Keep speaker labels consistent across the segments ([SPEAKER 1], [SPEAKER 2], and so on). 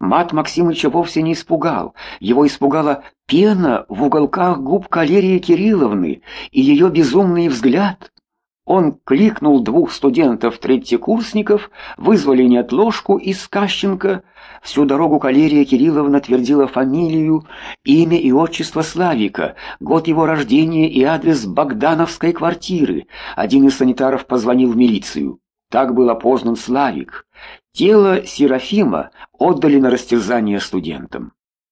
[SPEAKER 1] Мат Максимыча вовсе не испугал. Его испугала пена в уголках губ Калерии Кирилловны и ее безумный взгляд. Он кликнул двух студентов-третьекурсников, вызвали неотложку из Кащенко. Всю дорогу Калерия Кирилловна твердила фамилию, имя и отчество Славика, год его рождения и адрес богдановской квартиры. Один из санитаров позвонил в милицию. Так был опознан Славик. Тело Серафима отдали на растерзание студентам.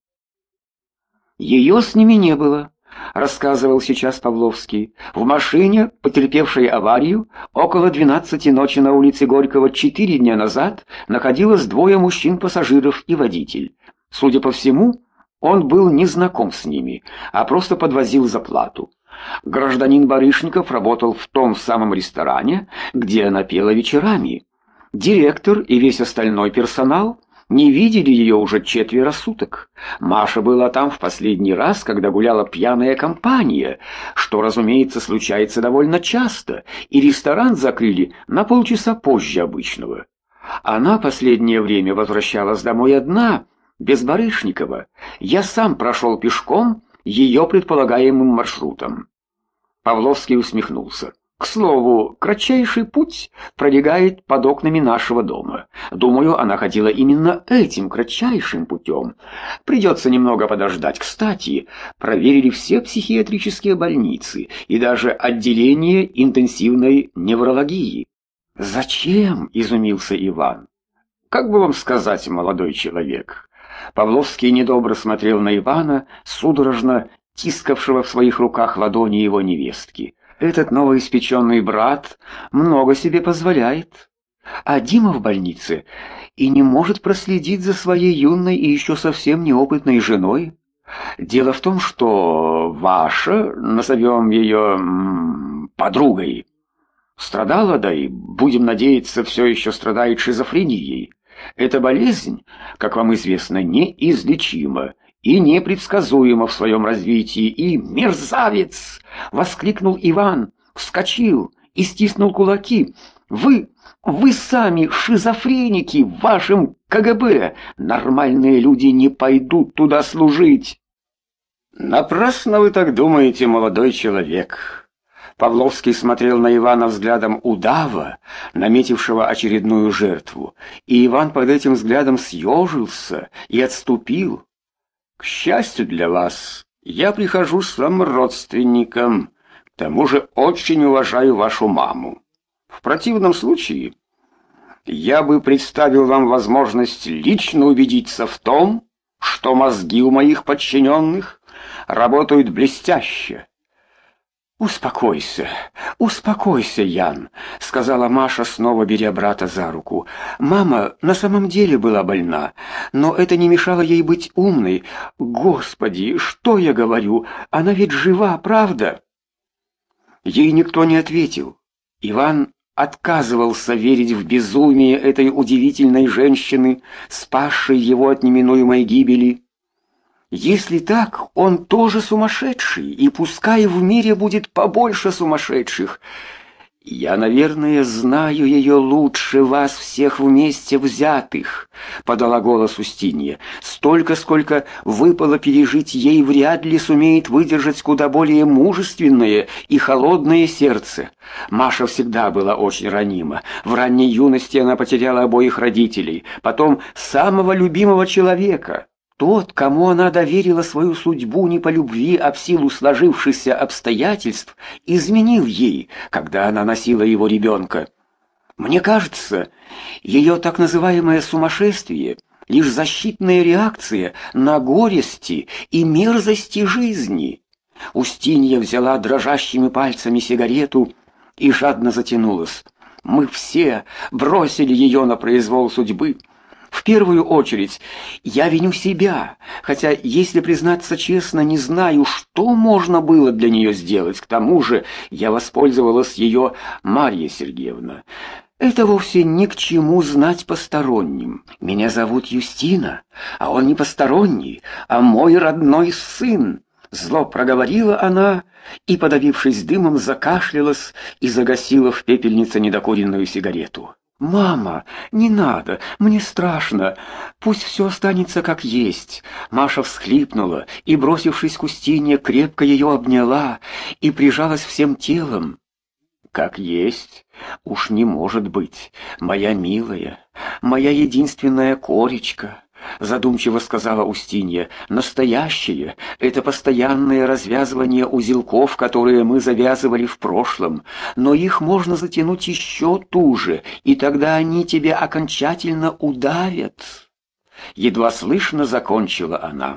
[SPEAKER 1] Ее с ними не было, рассказывал сейчас Павловский. В машине, потерпевшей аварию, около 12 ночи на улице Горького 4 дня назад находилось двое мужчин-пассажиров и водитель. Судя по всему, он был не знаком с ними, а просто подвозил за плату. Гражданин Барышников работал в том самом ресторане, где она пела вечерами. Директор и весь остальной персонал не видели ее уже 4 суток. Маша была там в последний раз, когда гуляла пьяная компания, что, разумеется, случается довольно часто, и ресторан закрыли на полчаса позже обычного. Она последнее время возвращалась домой одна, без Барышникова. Я сам прошел пешком ее предполагаемым маршрутом. Павловский усмехнулся. К слову, кратчайший путь пролегает под окнами нашего дома. Думаю, она ходила именно этим кратчайшим путем. Придется немного подождать. Кстати, проверили все психиатрические больницы и даже отделение интенсивной неврологии. «Зачем?» — изумился Иван. «Как бы вам сказать, молодой человек?» Павловский недобро смотрел на Ивана, судорожно тискавшего в своих руках ладони его невестки. Этот новоиспеченный брат много себе позволяет. А Дима в больнице и не может проследить за своей юной и еще совсем неопытной женой. Дело в том, что ваша, назовем ее подругой, страдала, да и, будем надеяться, все еще страдает шизофренией. Эта болезнь, как вам известно, неизлечима и непредсказуема в своем развитии, и «Мерзавец!» — воскликнул Иван, вскочил и стиснул кулаки. Вы сами шизофреники в вашем КГБ! Нормальные люди не пойдут туда служить!» «Напрасно вы так думаете, молодой человек!» Павловский смотрел на Ивана взглядом удава, наметившего очередную жертву, и Иван под этим взглядом съежился и отступил. «К счастью для вас, я прихожусь вам родственником, к тому же очень уважаю вашу маму. В противном случае я бы представил вам возможность лично убедиться в том, что мозги у моих подчиненных работают блестяще». «Успокойся, Ян», — сказала Маша, снова беря брата за руку. «Мама на самом деле была больна, но это не мешало ей быть умной. Господи, что я говорю? Она ведь жива, правда?» Ей никто не ответил. Иван отказывался верить в безумие этой удивительной женщины, спасшей его от неминуемой гибели. Если так, он тоже сумасшедший, и пускай в мире будет побольше сумасшедших. «Я, наверное, знаю ее лучше вас всех вместе взятых», — подала голос Устинья. «Столько, сколько выпало пережить ей, вряд ли сумеет выдержать куда более мужественное и холодное сердце. Маша всегда была очень ранима. В ранней юности она потеряла обоих родителей, потом самого любимого человека». Тот, кому она доверила свою судьбу не по любви, а в силу сложившихся обстоятельств, изменил ей, когда она носила его ребенка. Мне кажется, ее так называемое сумасшествие — лишь защитная реакция на горести и мерзости жизни. Устинья взяла дрожащими пальцами сигарету и жадно затянулась. Мы все бросили ее на произвол судьбы. В первую очередь я виню себя, хотя, если признаться честно, не знаю, что можно было для нее сделать. К тому же я воспользовалась ее Марья Сергеевна. Это вовсе ни к чему знать посторонним. Меня зовут Юстина, а он не посторонний, а мой родной сын. Зло проговорила она и, подавившись дымом, закашлялась и загасила в пепельнице недокуренную сигарету. «Мама, не надо, мне страшно. Пусть все останется как есть». Маша всхлипнула и, бросившись к Устинье, крепко ее обняла и прижалась всем телом. «Как есть? Уж не может быть, моя милая, моя единственная коречка», — задумчиво сказала Устинья. «Настоящее — это постоянное развязывание узелков, которые мы завязывали в прошлом, но их можно затянуть еще туже, и тогда они тебя окончательно удавят». Едва слышно закончила она.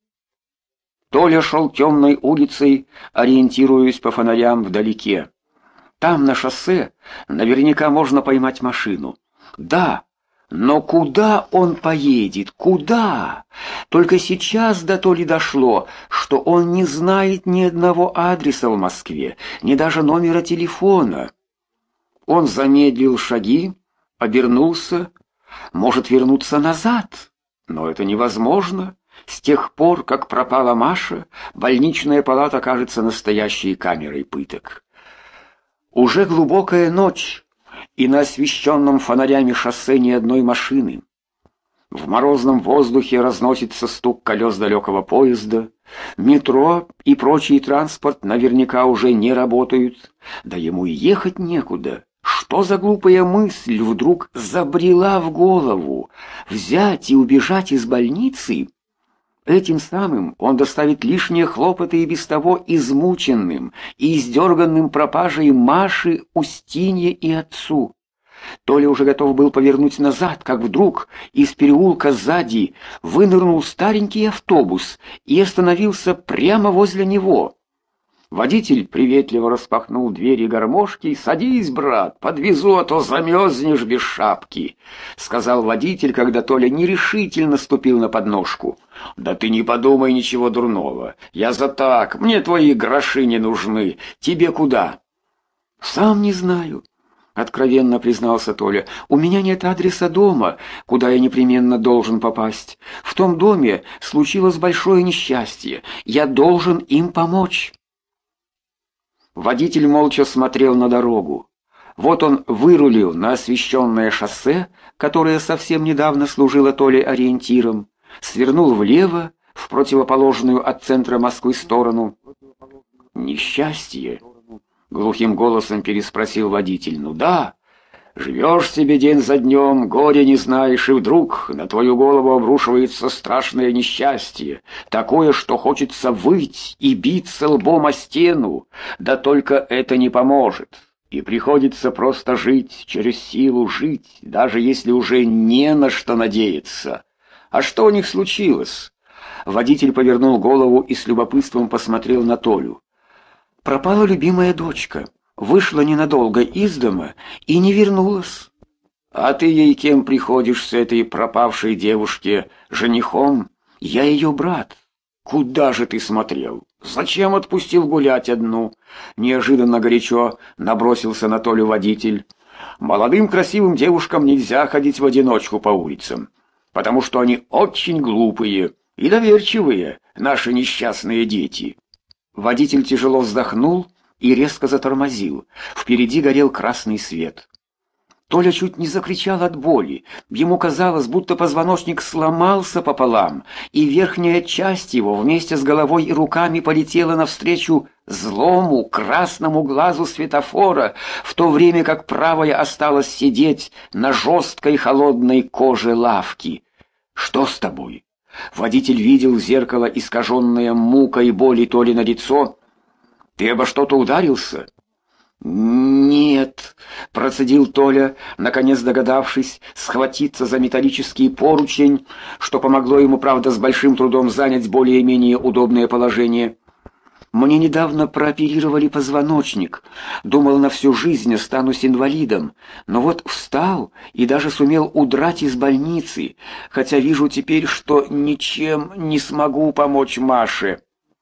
[SPEAKER 1] Толя шел темной улицей, ориентируясь по фонарям вдалеке. Там, на шоссе, наверняка можно поймать машину. Да, но куда он поедет? Куда? Только сейчас до Толи дошло, что он не знает ни одного адреса в Москве, ни даже номера телефона. Он замедлил шаги, обернулся, может вернуться назад, но это невозможно. С тех пор, как пропала Маша, больничная палата кажется настоящей камерой пыток. Уже глубокая ночь, и на освещенном фонарями шоссе ни одной машины. В морозном воздухе разносится стук колес далекого поезда. Метро и прочий транспорт наверняка уже не работают. Да ему и ехать некуда. Что за глупая мысль вдруг забрела в голову? Взять и убежать из больницы? Этим самым он доставит лишние хлопоты и без того измученным и издерганным пропажей Маши, Устинье и отцу. Толя уже готов был повернуть назад, как вдруг из переулка сзади вынырнул старенький автобус и остановился прямо возле него. Водитель приветливо распахнул двери гармошки. «Садись, брат, подвезу, а то замерзнешь без шапки», — сказал водитель, когда Толя нерешительно ступил на подножку. «Да ты не подумай ничего дурного. Я за так, мне твои гроши не нужны. Тебе куда?» «Сам не знаю», — откровенно признался Толя. «У меня нет адреса дома, куда я непременно должен попасть. В том доме случилось большое несчастье. Я должен им помочь». Водитель молча смотрел на дорогу. Вот он вырулил на освещенное шоссе, которое совсем недавно служило Толе ориентиром, свернул влево, в противоположную от центра Москвы сторону. «Несчастье?» — глухим голосом переспросил водитель. «Ну да, живешь себе день за днем, горя не знаешь, и вдруг на твою голову обрушивается страшное несчастье, такое, что хочется выть и биться лбом о стену, да только это не поможет, и приходится просто жить, через силу жить, даже если уже не на что надеяться. А что у них случилось?» Водитель повернул голову и с любопытством посмотрел на Толю. «Пропала любимая дочка. Вышла ненадолго из дома и не вернулась». «А ты ей кем приходишься, этой пропавшей девушке? Женихом?» «Я ее брат». «Куда же ты смотрел? Зачем отпустил гулять одну?» Неожиданно горячо набросился на Толю водитель. «Молодым красивым девушкам нельзя ходить в одиночку по улицам, потому что они очень глупые и доверчивые, наши несчастные дети». Водитель тяжело вздохнул и резко затормозил. Впереди горел красный свет. Толя чуть не закричал от боли. Ему казалось, будто позвоночник сломался пополам, и верхняя часть его вместе с головой и руками полетела навстречу злому красному глазу светофора, в то время как правая осталась сидеть на жесткой холодной коже лавки. «Что с тобой?» Водитель видел в зеркало искаженное мукой и боли Толи на лицо. «Ты обо что-то ударился?» «Нет», — процедил Толя, наконец догадавшись схватиться за металлический поручень, что помогло ему, правда, с большим трудом занять более-менее удобное положение. «Мне недавно прооперировали позвоночник. Думал, на всю жизнь останусь инвалидом. Но вот встал и даже сумел удрать из больницы, хотя вижу теперь, что ничем не смогу помочь Маше».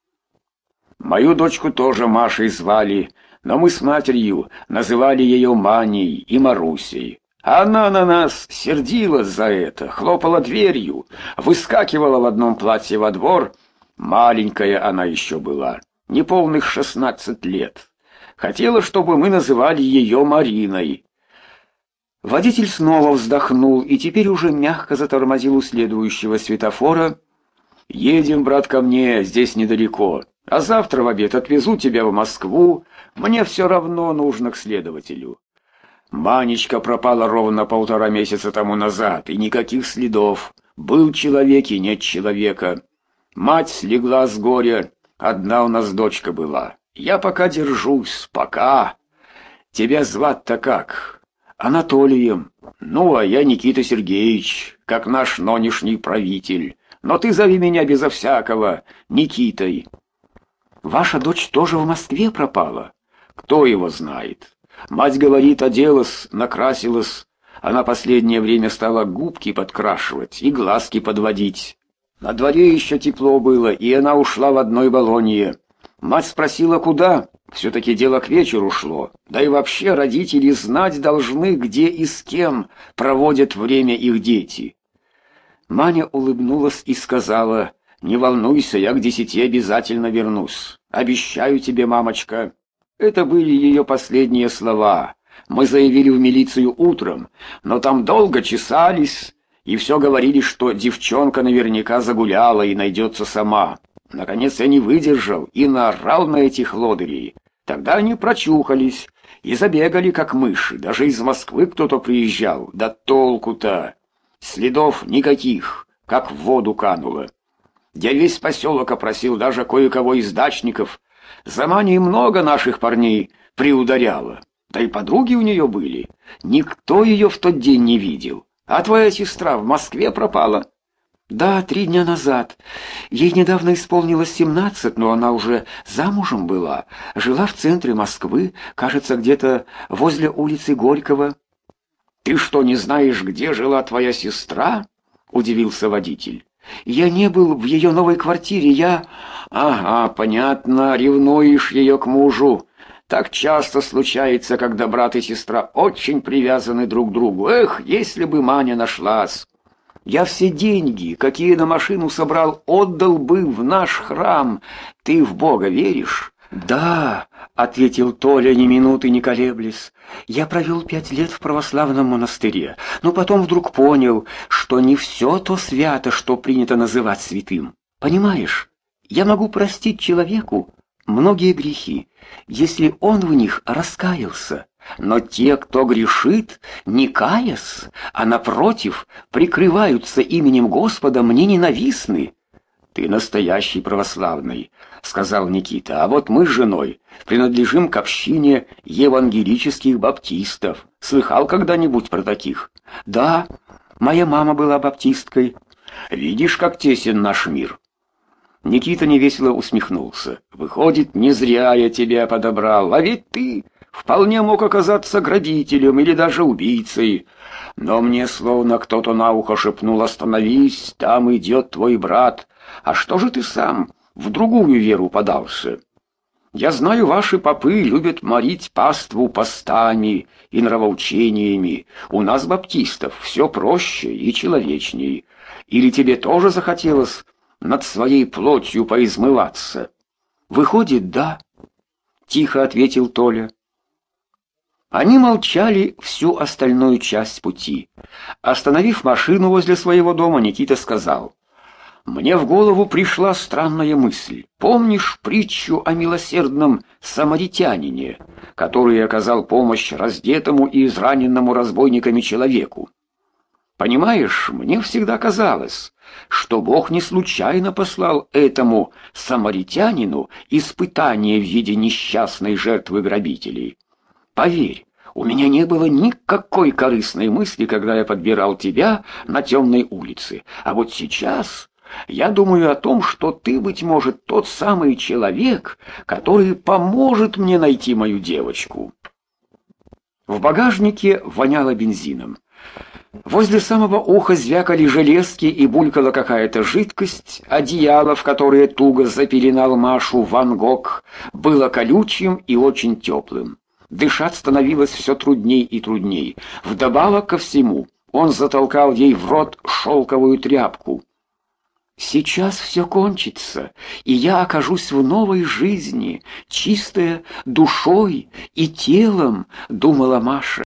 [SPEAKER 1] «Мою дочку тоже Машей звали, но мы с матерью называли ее Маней и Марусей. Она на нас сердилась за это, хлопала дверью, выскакивала в одном платье во двор. Маленькая она еще была, неполных 16 лет. Хотела, чтобы мы называли ее Мариной». Водитель снова вздохнул и теперь уже мягко затормозил у следующего светофора. «Едем, брат, ко мне, здесь недалеко. А завтра в обед отвезу тебя в Москву. Мне все равно нужно к следователю. Манечка пропала ровно 1,5 месяца тому назад, и никаких следов. Был человек и нет человека. Мать слегла с горя, одна у нас дочка была. Я пока держусь, пока. Тебя звать-то как?» «Анатолием. Ну, а я Никита Сергеевич, как наш нынешний правитель. Но ты зови меня безо всякого Никитой». «Ваша дочь тоже в Москве пропала?» «Кто его знает? Мать говорит, оделась, накрасилась. Она последнее время стала губки подкрашивать и глазки подводить. На дворе еще тепло было, и она ушла в одной баллонье. Мать спросила, куда? Все-таки дело к вечеру шло. Да и вообще родители знать должны, где и с кем проводят время их дети». Маня улыбнулась и сказала: «Не волнуйся, я к 10 обязательно вернусь. Обещаю тебе, мамочка». Это были ее последние слова. Мы заявили в милицию утром, но там долго чесались и все говорили, что девчонка наверняка загуляла и найдется сама. Наконец я не выдержал и наорал на этих лодырей. Тогда они прочухались и забегали, как мыши. Даже из Москвы кто-то приезжал. Да толку-то! Следов никаких, как в воду кануло. Я весь поселок опросил, даже кое-кого из дачников. За Маней много наших парней приударяло. Да и подруги у нее были. Никто ее в тот день не видел. А твоя сестра в Москве пропала? Да, 3 дня назад. Ей недавно исполнилось 17, но она уже замужем была. Жила в центре Москвы, кажется, где-то возле улицы Горького. Ты что, не знаешь, где жила твоя сестра? Удивился водитель. Я не был в ее новой квартире, я... Ага, понятно, ревнуешь ее к мужу. Так часто случается, когда брат и сестра очень привязаны друг к другу. Эх, если бы Маня нашлась. Я все деньги, какие на машину собрал, отдал бы в наш храм. Ты в Бога веришь? Да, ответил Толя, ни минуты не колеблясь. Я провел 5 лет в православном монастыре, но потом вдруг понял, что не все то свято, что принято называть святым. Понимаешь, я могу простить человеку многие грехи, если он в них раскаялся. Но те, кто грешит, не каясь, а напротив, прикрываются именем Господа, мне ненавистны. Ты настоящий православный, сказал Никита. А вот мы с женой принадлежим к общине евангелических баптистов. Слыхал когда-нибудь про таких? Да, моя мама была баптисткой. Видишь, как тесен наш мир. Никита невесело усмехнулся. Выходит, не зря я тебя подобрал, а ведь ты вполне мог оказаться грабителем или даже убийцей. Но мне словно кто-то на ухо шепнул: остановись, там идет твой брат. А что же ты сам в другую веру подался? Я знаю, ваши попы любят морить паству постами и нравоучениями. У нас, баптистов, все проще и человечней. Или тебе тоже захотелось над своей плотью поизмываться? Выходит, да, тихо ответил Толя. Они молчали всю остальную часть пути. Остановив машину возле своего дома, Никита сказал: «Мне в голову пришла странная мысль. Помнишь притчу о милосердном самаритянине, который оказал помощь раздетому и израненному разбойниками человеку? Понимаешь, мне всегда казалось, что Бог не случайно послал этому самаритянину испытание в виде несчастной жертвы грабителей. Поверь, у меня не было никакой корыстной мысли, когда я подбирал тебя на темной улице. А вот сейчас я думаю о том, что ты, быть может, тот самый человек, который поможет мне найти мою девочку». В багажнике воняло бензином. Возле самого уха звякали железки и булькала какая-то жидкость. Одеяло, в которое туго запеленал Машу Ван Гог, было колючим и очень теплым. Дышать становилось все трудней и трудней. Вдобавок ко всему, он затолкал ей в рот шелковую тряпку. «Сейчас все кончится, и я окажусь в новой жизни, чистая душой и телом», — думала Маша.